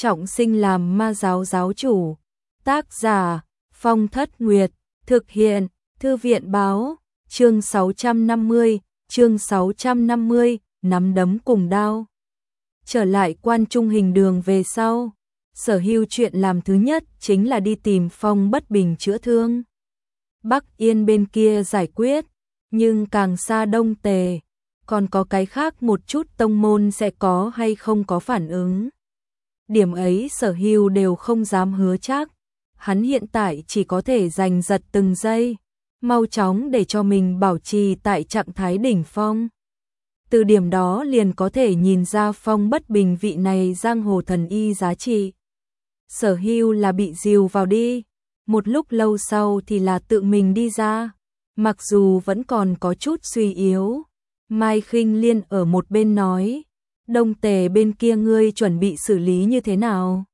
trọng sinh làm ma giáo giáo chủ. Tác giả Phong Thất Nguyệt, thực hiện Thư viện Báo. Chương 650, nắm đấm cùng đao. Trở lại Quan Trung Hình Đường về sau, Sở Hưu chuyện làm thứ nhất chính là đi tìm Phong Bất Bình chữa thương. Bắc Yên bên kia giải quyết, nhưng càng xa Đông Tề, còn có cái khác một chút tông môn sẽ có hay không có phản ứng. Điểm ấy Sở Hưu đều không dám hứa chắc, hắn hiện tại chỉ có thể giành giật từng giây, mau chóng để cho mình bảo trì tại trạng thái đỉnh phong. Từ điểm đó liền có thể nhìn ra Phong Bất Bình vị này giang hồ thần y giá trị. Sở Hưu là bị dìu vào đi, một lúc lâu sau thì là tự mình đi ra, mặc dù vẫn còn có chút suy yếu. Mai Khinh Liên ở một bên nói, Đông Tề bên kia ngươi chuẩn bị xử lý như thế nào?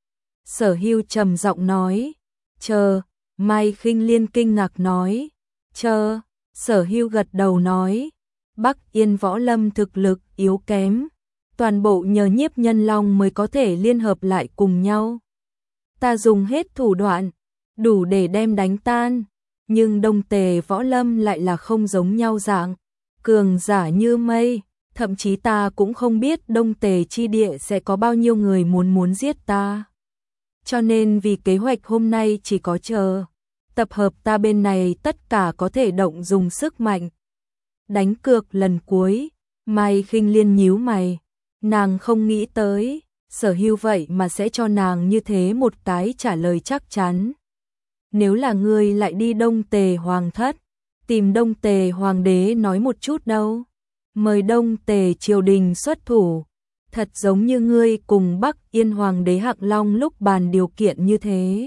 Sở Hưu trầm giọng nói, chờ. Mai Khinh Liên kinh ngạc nói, chờ. Sở Hưu gật đầu nói, Bắc Yên võ lâm thực lực yếu kém, toàn bộ nhờ Nhiếp Nhân Long mới có thể liên hợp lại cùng nhau. Ta dùng hết thủ đoạn, đủ để đem đánh tan, nhưng Đông Tề võ lâm lại là không giống nhau dạng, cường giả như mây, thậm chí ta cũng không biết Đông Tề chi địa sẽ có bao nhiêu người muốn giết ta. Cho nên vì kế hoạch hôm nay chỉ có chờ, tập hợp ta bên này tất cả có thể động dùng sức mạnh. Đánh cược lần cuối, Mai Khinh Liên nhíu mày, nàng không nghĩ tới, Sở Hưu vậy mà sẽ cho nàng như thế một cái trả lời chắc chắn. Nếu là ngươi lại đi Đông Tề Hoàng thất, tìm Đông Tề Hoàng đế nói một chút đâu, mời Đông Tề triều đình xuất thủ, thật giống như ngươi cùng Bắc Yên Hoàng đế Hạng Long lúc bàn điều kiện như thế.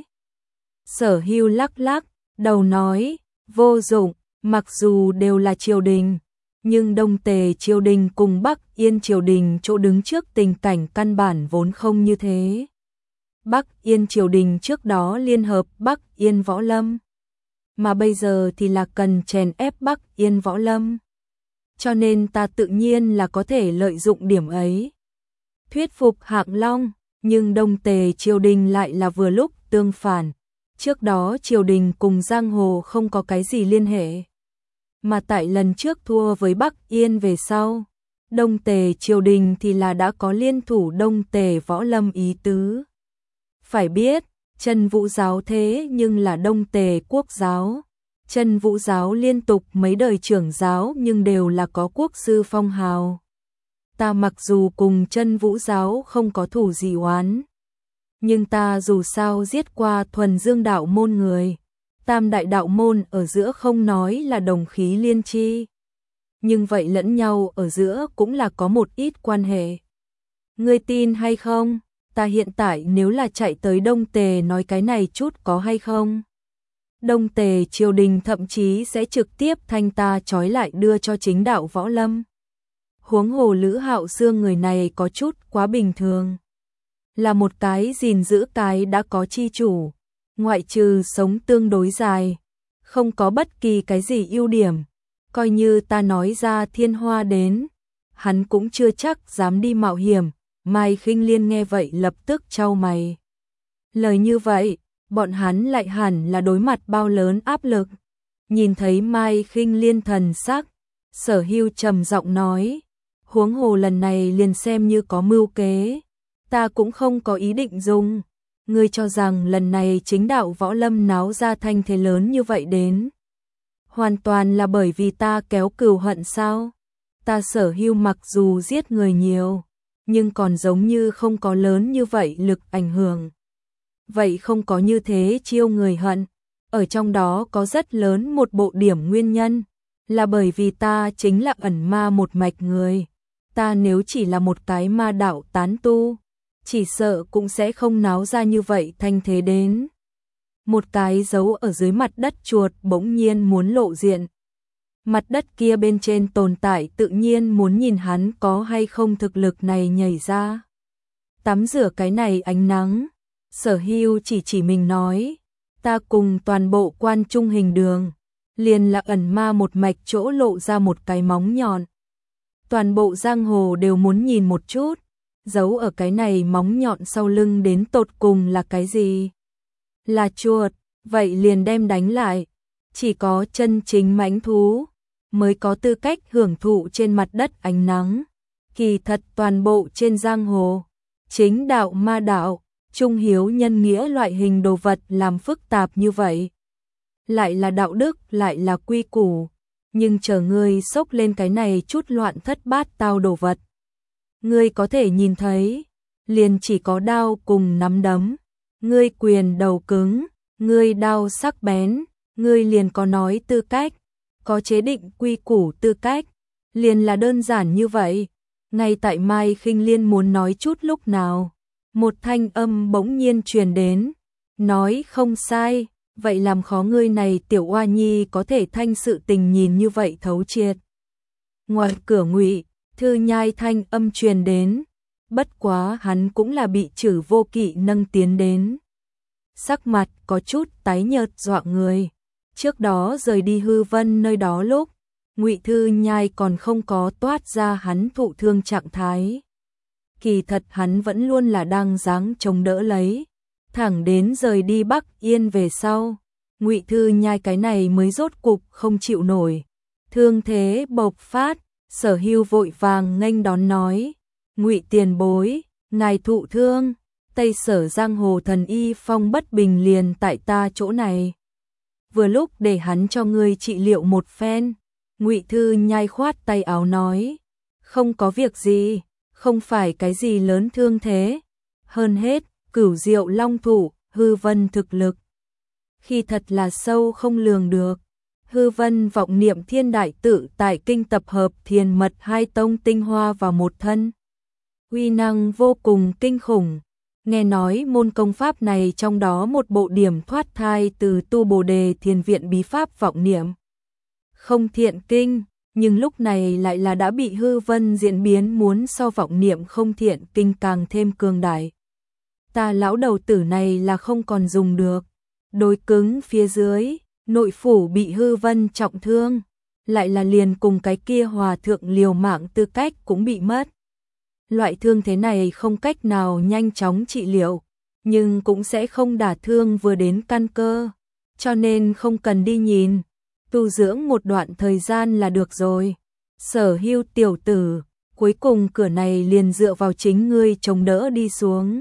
Sở Hưu lắc lắc đầu nói, vô dụng, mặc dù đều là triều đình, nhưng Đông Tề triều đình cùng Bắc Yên triều đình chỗ đứng trước tình cảnh căn bản vốn không như thế. Bắc Yên triều đình trước đó liên hợp Bắc Yên võ lâm, mà bây giờ thì là cần chèn ép Bắc Yên võ lâm. Cho nên ta tự nhiên là có thể lợi dụng điểm ấy, thuyết phục Hạng Long, nhưng Đông Tề triều đình lại là vừa lúc tương phản. Trước đó triều đình cùng giang hồ không có cái gì liên hệ, mà tại lần trước thua với Bắc Yên về sau, Đông Tề triều đình thì là đã có liên thủ Đông Tề võ lâm ý tứ. Phải biết, Chân Vũ giáo thế nhưng là Đông Tề quốc giáo. Chân Vũ giáo liên tục mấy đời trưởng giáo nhưng đều là có quốc sư phong hào. Ta mặc dù cùng Chân Vũ giáo không có thù gì oán, nhưng ta dù sao giết qua thuần dương đạo môn người, tam đại đạo môn ở giữa không nói là đồng khí liên chi, nhưng vậy lẫn nhau ở giữa cũng là có một ít quan hệ. Ngươi tin hay không? Ta hiện tại nếu là chạy tới Đông Tề nói cái này chút có hay không? Đông Tề triều đình thậm chí sẽ trực tiếp thanh ta trói lại đưa cho chính đạo võ lâm. Huống hồ Lữ Hạo Xương người này có chút quá bình thường, là một cái gìn giữ cái đã có chi chủ, ngoại trừ sống tương đối dài, không có bất kỳ cái gì ưu điểm, coi như ta nói ra thiên hoa đến, hắn cũng chưa chắc dám đi mạo hiểm. Mai Khinh Liên nghe vậy lập tức chau mày. Lời như vậy, bọn hắn lại hẳn là đối mặt bao lớn áp lực. Nhìn thấy Mai Khinh Liên thần sắc, Sở Hưu trầm giọng nói, huống hồ lần này liền xem như có mưu kế, ta cũng không có ý định dùng. Ngươi cho rằng lần này chính đạo võ lâm náo ra thanh thế lớn như vậy đến, hoàn toàn là bởi vì ta kéo cừu hận sao? Ta Sở Hưu mặc dù giết người nhiều, nhưng còn giống như không có lớn như vậy lực ảnh hưởng. Vậy không có như thế chiêu người hận, ở trong đó có rất lớn một bộ điểm nguyên nhân, là bởi vì ta chính là ẩn ma một mạch người. Ta nếu chỉ là một cái ma đạo tán tu, chỉ sợ cũng sẽ không náo ra như vậy thanh thế đến. Một cái giấu ở dưới mặt đất chuột bỗng nhiên muốn lộ diện. Mặt đất kia bên trên tồn tại tự nhiên muốn nhìn hắn có hay không thực lực này nhảy ra. Tắm rửa cái này ánh nắng, Sở Hưu chỉ mình nói, ta cùng toàn bộ Quan Trung Hình Đường, liền là ẩn ma một mạch chỗ lộ ra một cái móng nhọn. Toàn bộ giang hồ đều muốn nhìn một chút, giấu ở cái này móng nhọn sau lưng đến tột cùng là cái gì? Là chuột, vậy liền đem đánh lại. Chỉ có chân chính mãnh thú mới có tư cách hưởng thụ trên mặt đất ánh nắng. Kỳ thật toàn bộ trên giang hồ, chính đạo ma đạo, trung hiếu nhân nghĩa loại hình đồ vật làm phức tạp như vậy. Lại là đạo đức, lại là quy củ, nhưng chờ ngươi xốc lên cái này chút loạn thất bát tao đồ vật. Ngươi có thể nhìn thấy, liền chỉ có đao cùng nắm đấm, ngươi quyền đầu cứng, ngươi đao sắc bén, ngươi liền có nói tư cách, có chế định quy củ tư cách, liền là đơn giản như vậy. Ngay tại Mai Khinh Liên muốn nói chút lúc nào, một thanh âm bỗng nhiên truyền đến, nói không sai, vậy làm khó ngươi này tiểu oa nhi có thể thanh sự tình nhìn như vậy thấu triệt. Ngoài cửa Ngụy Thư Nhai thanh âm truyền đến, bất quá hắn cũng là bị Trử Vô Kỵ nâng tiến đến. Sắc mặt có chút tái nhợt dọa người. Trước đó rời đi Hư Vân nơi đó lúc, Ngụy Thư Nhai còn không có toát ra hắn thụ thương trạng thái. Kỳ thật hắn vẫn luôn là đang dáng chống đỡ lấy, thẳng đến rời đi Bắc Yên về sau, Ngụy Thư Nhai cái này mới rốt cục không chịu nổi. Thương thế bộc phát, Sở Hưu vội vàng nghênh đón nói, Ngụy tiền bối, ngài thụ thương, Tây Sở giang hồ thần y Phong Bất Bình liền tại ta chỗ này. Vừa lúc để hắn cho ngươi trị liệu một phen. Ngụy Thư Nhai khoát tay áo nói, không có việc gì, không phải cái gì lớn thương thế. Hơn hết, Cửu Diệu Long thủ, Hư Vân thực lực khi thật là sâu không lường được. Hư Vân vọng niệm thiên đại tự tại kinh tập hợp thiền mật hai tông tinh hoa vào một thân, uy năng vô cùng kinh khủng. Nghe nói môn công pháp này trong đó một bộ điểm thoát thai từ tu Bồ Đề Thiền Viện bí pháp vọng niệm không thiện kinh, nhưng lúc này lại là đã bị Hư Vân diễn biến muốn so vọng niệm không thiện kinh càng thêm cường đại. Ta lão đầu tử này là không còn dùng được. Đôi cứng phía dưới, nội phủ bị Hư Vân trọng thương, lại là liền cùng cái kia hòa thượng liều mạng tư cách cũng bị mất. Loại thương thế này không cách nào nhanh chóng trị liệu, nhưng cũng sẽ không đả thương vừa đến căn cơ, cho nên không cần đi nhìn, tu dưỡng một đoạn thời gian là được rồi. Sở Hưu tiểu tử, cuối cùng cửa này liền dựa vào chính ngươi chống đỡ đi xuống.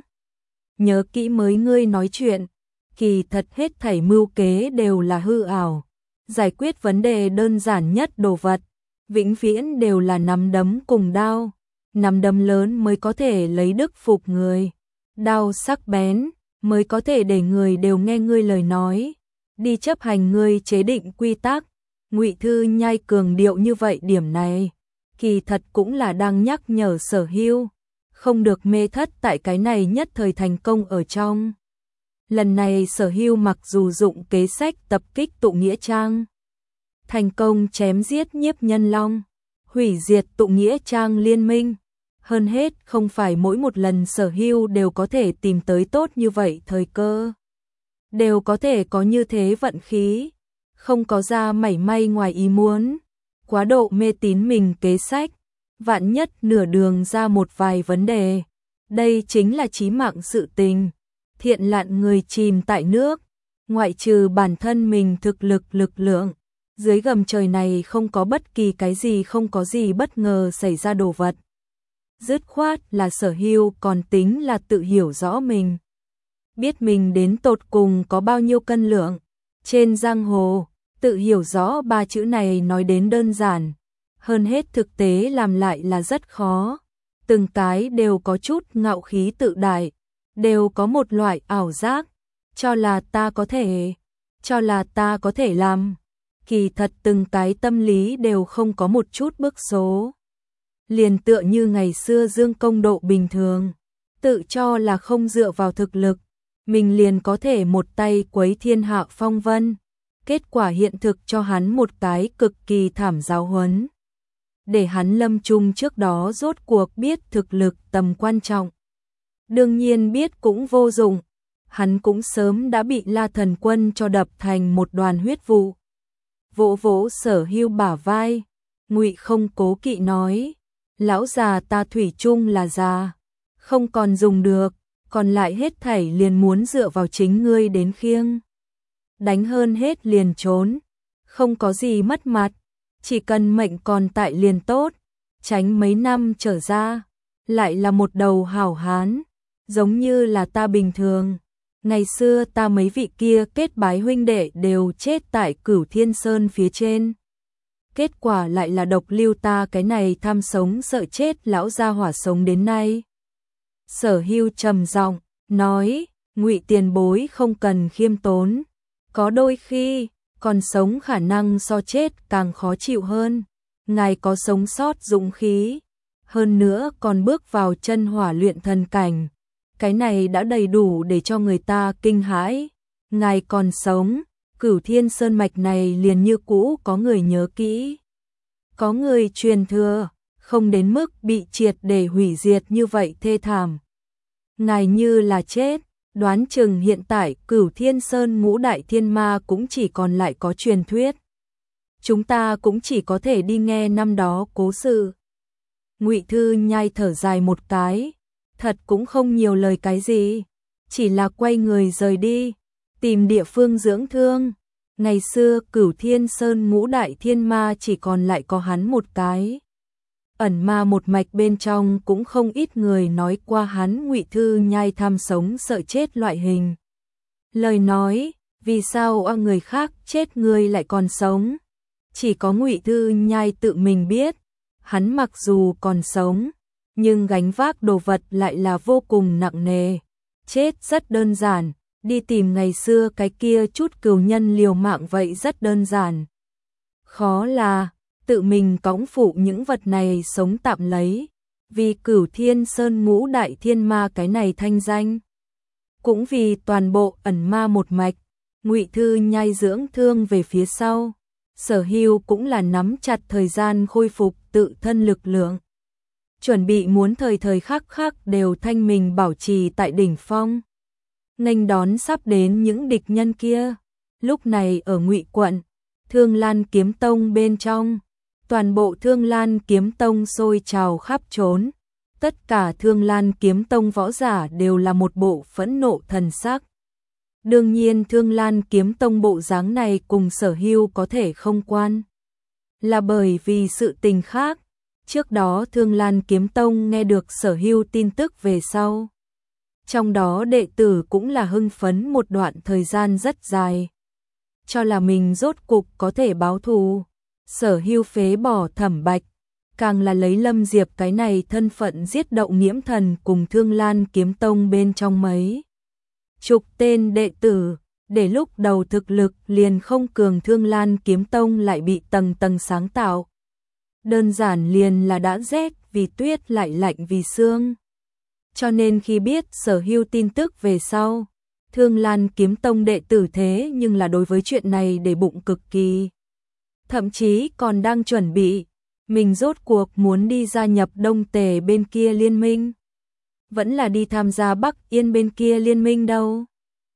Nhớ kỹ mới ngươi nói chuyện, kỳ thật hết thảy mưu kế đều là hư ảo. Giải quyết vấn đề đơn giản nhất đồ vật, vĩnh viễn đều là nắm đấm cùng đao. Nắm đấm lớn mới có thể lấy đức phục người, đao sắc bén mới có thể để người đều nghe ngươi lời nói, đi chấp hành ngươi chế định quy tắc. Ngụy Thư Nhai cường điệu như vậy điểm này, kỳ thật cũng là đang nhắc nhở Sở Hưu, không được mê thất tại cái này nhất thời thành công ở trong. Lần này Sở Hưu mặc dù dụng kế sách tập kích tụ nghĩa trang, thành công chém giết Nhiếp Nhân Long, hủy diệt tụ nghĩa trang liên minh. Hơn hết không phải mỗi một lần Sở Hưu đều có thể tìm tới tốt như vậy thời cơ, đều có thể có như thế vận khí, không có ra mảy may ngoài ý muốn. Quá độ mê tín mình kế sách, vạn nhất nửa đường ra một vài vấn đề, đây chính là chí mạng sự tình. Thiện lạn người chìm tại nước, ngoại trừ bản thân mình thực lực lượng, dưới gầm trời này không có bất kỳ cái gì, không có gì bất ngờ xảy ra đồ vật. Dứt khoát là Sở Hưu còn tính là tự hiểu rõ mình, biết mình đến tột cùng có bao nhiêu cân lượng. Trên giang hồ, tự hiểu rõ ba chữ này nói đến đơn giản, hơn hết thực tế làm lại là rất khó. Từng cái đều có chút ngạo khí tự đại, đều có một loại ảo giác, cho là ta có thể làm. Kỳ thật từng cái tâm lý đều không có một chút bước số. Liền tựa như ngày xưa Dương Công Độ bình thường, tự cho là không dựa vào thực lực, mình liền có thể một tay quấy thiên hạ phong vân. Kết quả hiện thực cho hắn một cái cực kỳ thảm giáo huấn, để hắn lâm chung trước đó rốt cuộc biết thực lực tầm quan trọng. Đương nhiên biết cũng vô dụng, hắn cũng sớm đã bị La Thần Quân cho đập thành một đoàn huyết vụ. Vỗ vỗ Sở Hưu bả vai, Ngụy không cố kỵ nói, lão già ta thủy chung là già, không còn dùng được, còn lại hết thảy liền muốn dựa vào chính ngươi đến khiêng. Đánh hơn hết liền trốn, không có gì mất mặt, chỉ cần mệnh còn tại liền tốt, tránh mấy năm trở ra, lại là một đầu hảo hán, giống như là ta bình thường. Ngày xưa ta mấy vị kia kết bái huynh đệ đều chết tại Cửu Thiên Sơn phía trên. Kết quả lại là độc lưu ta cái này tham sống sợ chết lão gia hỏa sống đến nay. Sở Hưu trầm giọng nói, Ngụy tiền bối không cần khiêm tốn, có đôi khi còn sống khả năng so chết càng khó chịu hơn. Ngài có sống sót dũng khí, hơn nữa còn bước vào chân hỏa luyện thần cảnh, cái này đã đầy đủ để cho người ta kinh hãi. Ngài còn sống, Cửu Thiên Sơn mạch này liền như cũ có người nhớ kỹ, có người truyền thừa, không đến mức bị triệt để hủy diệt như vậy thê thảm. Ngài như là chết, đoán chừng hiện tại Cửu Thiên Sơn ngũ đại thiên ma cũng chỉ còn lại có truyền thuyết. Chúng ta cũng chỉ có thể đi nghe năm đó cố sự. Ngụy Thư Nhai thở dài một cái, thật cũng không nhiều lời cái gì, chỉ là quay người rời đi, tìm địa phương dưỡng thương. Ngày xưa Cửu Thiên Sơn ngũ đại thiên ma chỉ còn lại có hắn một cái. Ẩn ma một mạch bên trong cũng không ít người nói qua hắn Ngụy Thư Nhai tham sống sợ chết loại hình. Lời nói, vì sao người khác chết người lại còn sống? Chỉ có Ngụy Thư Nhai tự mình biết, hắn mặc dù còn sống, nhưng gánh vác đồ vật lại là vô cùng nặng nề. Chết rất đơn giản, đi tìm ngày xưa cái kia chút cừu nhân liều mạng vậy rất đơn giản. Khó là tự mình cõng phụ những vật này sống tạm lấy, vì Cửu Thiên Sơn ngũ đại thiên ma cái này thanh danh. Cũng vì toàn bộ ẩn ma một mạch, Ngụy Thư Nhai dưỡng thương về phía sau. Sở Hưu cũng là nắm chặt thời gian khôi phục tự thân lực lượng, chuẩn bị muốn thời thời khắc khắc đều thanh mình bảo trì tại đỉnh phong, nghênh đón sắp đến những địch nhân kia. Lúc này ở Ngụy quận, Thương Lan Kiếm Tông bên trong, toàn bộ Thương Lan Kiếm Tông sôi trào khắp trốn, tất cả Thương Lan Kiếm Tông võ giả đều là một bộ phẫn nộ thần sắc. Đương nhiên Thương Lan Kiếm Tông bộ dáng này cùng Sở Hưu có thể không quan, là bởi vì sự tình khác. Trước đó Thương Lan Kiếm Tông nghe được Sở Hưu tin tức về sau, trong đó đệ tử cũng là hưng phấn một đoạn thời gian rất dài, cho là mình rốt cục có thể báo thù. Sở Hưu phế bỏ Thẩm Bạch, càng là lấy Lâm Diệp cái này thân phận giết Động Nghiễm Thần cùng Thương Lan Kiếm Tông bên trong mấy chục tên đệ tử, để lúc đầu thực lực liền không cường Thương Lan Kiếm Tông lại bị tầng tầng sáng tạo. Đơn giản liền là đã rét vì tuyết lại lạnh vì sương. Cho nên khi biết Sở Hưu tin tức về sau, Thương Lan Kiếm Tông đệ tử thế nhưng là đối với chuyện này để bụng cực kỳ. Thậm chí còn đang chuẩn bị, mình rốt cuộc muốn đi gia nhập Đông Tề bên kia liên minh, vẫn là đi tham gia Bắc Yên bên kia liên minh đâu.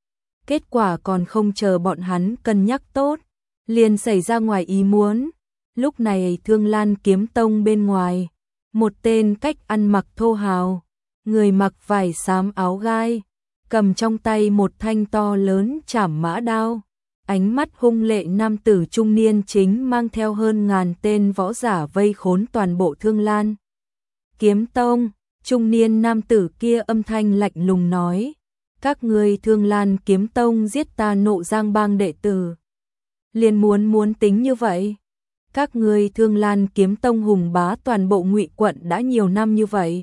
Kết quả còn không chờ bọn hắn cân nhắc tốt, liền xảy ra ngoài ý muốn. Lúc này Thương Lan Kiếm Tông bên ngoài, một tên cách ăn mặc thô hào, người mặc vải xám áo gai, cầm trong tay một thanh to lớn trảm mã đao, ánh mắt hung lệ nam tử trung niên chính mang theo hơn ngàn tên võ giả vây khốn toàn bộ Thương Lan Kiếm Tông. Trung niên nam tử kia âm thanh lạnh lùng nói, các ngươi Thương Lan Kiếm Tông giết ta Nộ Giang bang đệ tử, liền muốn tính như vậy. Các ngươi Thương Lan Kiếm Tông hùng bá toàn bộ Ngụy quận đã nhiều năm như vậy,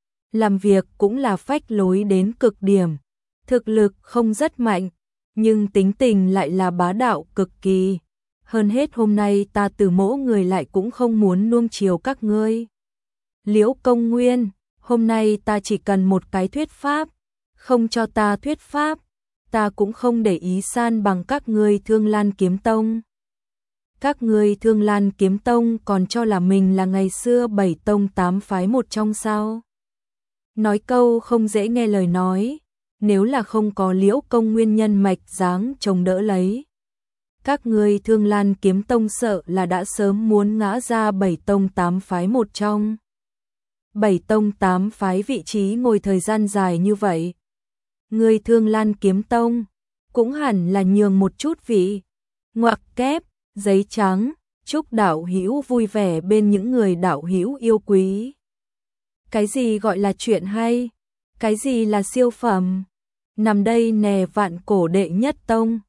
làm việc cũng là phách lối đến cực điểm, thực lực không rất mạnh, nhưng tính tình lại là bá đạo cực kỳ. Hơn hết hôm nay ta từ mỗ người lại cũng không muốn nuông chiều các ngươi. Liễu Công Nguyên, hôm nay ta chỉ cần một cái thuyết pháp, không cho ta thuyết pháp, ta cũng không để ý san bằng các ngươi Thương Lan Kiếm Tông. Các ngươi Thương Lan Kiếm Tông còn cho là mình là ngày xưa 7 tông 8 phái một trong sao? Nói câu không dễ nghe lời nói, nếu là không có Liễu Công Nguyên nhân mạch dáng chống đỡ lấy, các ngươi Thương Lan Kiếm Tông sợ là đã sớm muốn ngã ra 7 tông 8 phái một trong. 7 tông 8 phái vị trí ngồi thời gian dài như vậy. Người Thương Lan Kiếm Tông cũng hẳn là nhường một chút vị. Ngoặc kép, giấy trắng, chúc đạo hữu vui vẻ bên những người đạo hữu yêu quý. Cái gì gọi là chuyện hay? Cái gì là siêu phẩm? Nằm đây nè Vạn Cổ đệ nhất tông.